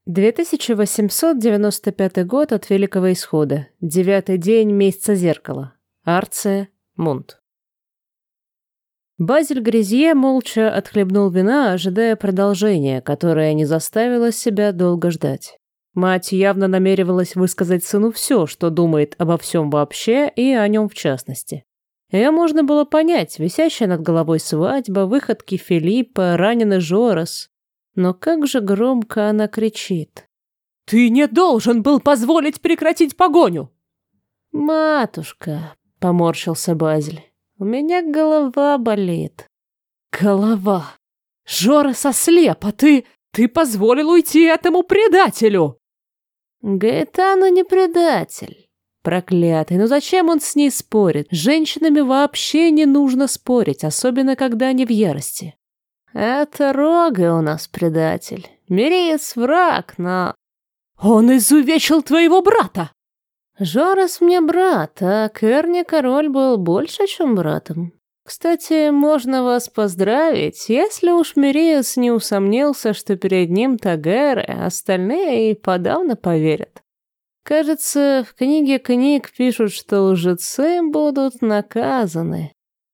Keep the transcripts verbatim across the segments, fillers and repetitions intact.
две тысячи восемьсот девяносто пятый год от Великого Исхода. Девятый день месяца зеркала. Арция, Мунт. Базиль Грезье молча отхлебнул вина, ожидая продолжения, которое не заставило себя долго ждать. Мать явно намеревалась высказать сыну все, что думает обо всем вообще и о нем в частности. Ее можно было понять: висящая над головой свадьба, выходки Филиппа, раненый Жорес. Но как же громко она кричит. «Ты не должен был позволить прекратить погоню!» «Матушка», — поморщился Базиль, — «у меня голова болит». «Голова! Жорес ослеп, а ты... ты позволил уйти этому предателю!» «Гаэтану не предатель. Проклятый, ну зачем он с ней спорит? С женщинами вообще не нужно спорить, особенно когда они в ярости. Это Рога у нас предатель. Мириец враг, но... Он изувечил твоего брата!» Жорес мне брат, а Керни король был больше, чем братом. Кстати, можно вас поздравить, если уж Мириец не усомнился, что перед ним Тагеры, остальные и подавно поверят. Кажется, в книге книг пишут, что лжецы будут наказаны.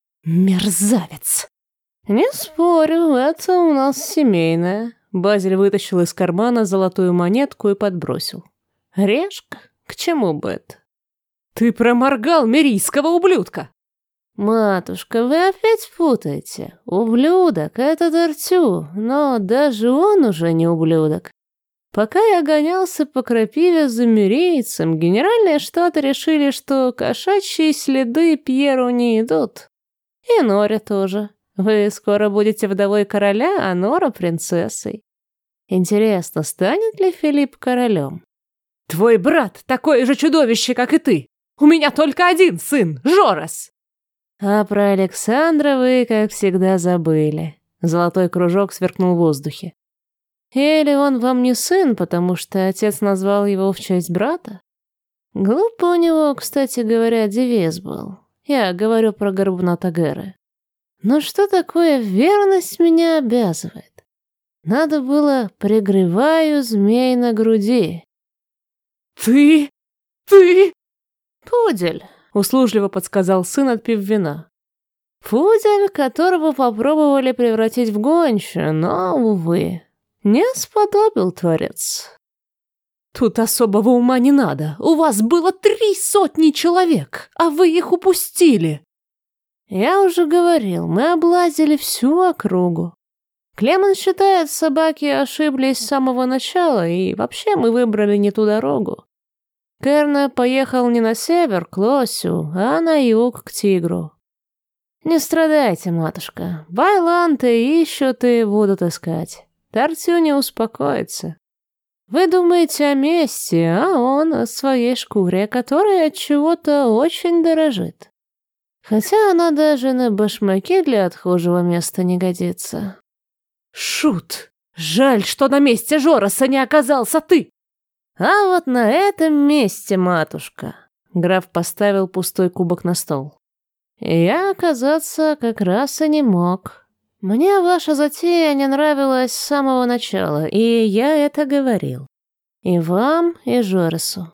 Мерзавец! Не спорю, это у нас семейное. Базиль вытащил из кармана золотую монетку и подбросил. Решка? К чему бы это? Ты проморгал мирийского ублюдка! Матушка, вы опять путаете. Ублюдок — это Дартю, но даже он уже не ублюдок. Пока я гонялся по крапиве за мирийцем, генеральные штаты решили, что кошачьи следы Пьеру не идут. И Норе тоже. Вы скоро будете вдовой короля, а Нора — принцессой. Интересно, станет ли Филипп королем? Твой брат такое же чудовище, как и ты. У меня только один сын, Жорес. А про Александра вы, как всегда, забыли. Золотой кружок сверкнул в воздухе. Или он вам не сын, потому что отец назвал его в честь брата? Глупо у него, кстати говоря, девиз был. Я говорю про горбуна Тагеры. Но что такое верность меня обязывает? Надо было «пригреваю змей на груди». Ты... ты... Пудель, услужливо подсказал сын, отпив вина. Пудель, которого попробовали превратить в гончую, но, увы, не сподобил творец. Тут особого ума не надо. У вас было три сотни человек, а вы их упустили. Я уже говорил, мы облазили всю округу. Клемент считает, собаки ошиблись с самого начала, и вообще мы выбрали не ту дорогу. Керна поехал не на север, к Лосю, а на юг, к Тигру. Не страдайте, матушка. Байланты ищут и будут искать. Тартю не успокоится. Вы думаете о мести, а он о своей шкуре, которой от чего-то очень дорожит. Хотя она даже на башмаки для отхожего места не годится. Шут! Жаль, что на месте Жореса не оказался ты! А вот на этом месте, матушка, граф поставил пустой кубок на стол. Я оказаться как раз и не мог. Мне ваша затея не нравилась с самого начала, и я это говорил. И вам, и Жоресу.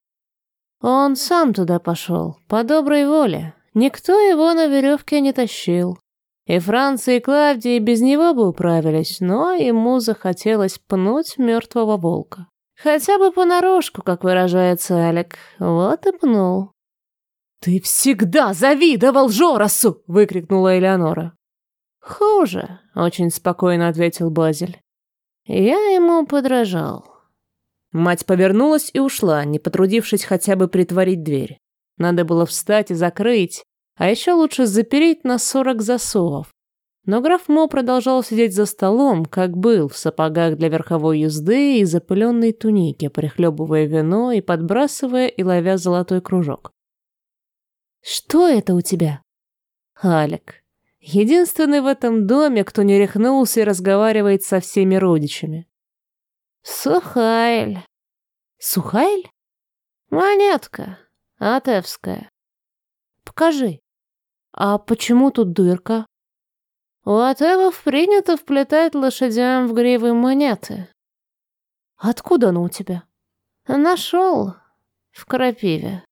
Он сам туда пошел, по доброй воле. Никто его на веревке не тащил. И Франция, и Клавдия без него бы управились, но ему захотелось пнуть мертвого волка. Хотя бы понарошку, как выражается Алек. Вот и пнул. «Ты всегда завидовал Жоресу!» — выкрикнула Элеонора. «Хуже», — очень спокойно ответил Базиль. «Я ему подражал». Мать повернулась и ушла, не потрудившись хотя бы притворить дверь. Надо было встать и закрыть, а еще лучше запереть на сорок засовов. Но граф Мо продолжал сидеть за столом, как был, в сапогах для верховой езды и запыленной тунике, прихлебывая вино и подбрасывая и ловя золотой кружок. «Что это у тебя?» «Алек. Единственный в этом доме, кто не рехнулся и разговаривает со всеми родичами». «Сухайль». «Сухайль?» «Монетка. Атевская». «Покажи. А почему тут дырка?» «У Атевов принято вплетать лошадям в гривы монеты». Откуда оно у тебя? Нашел в крапиве.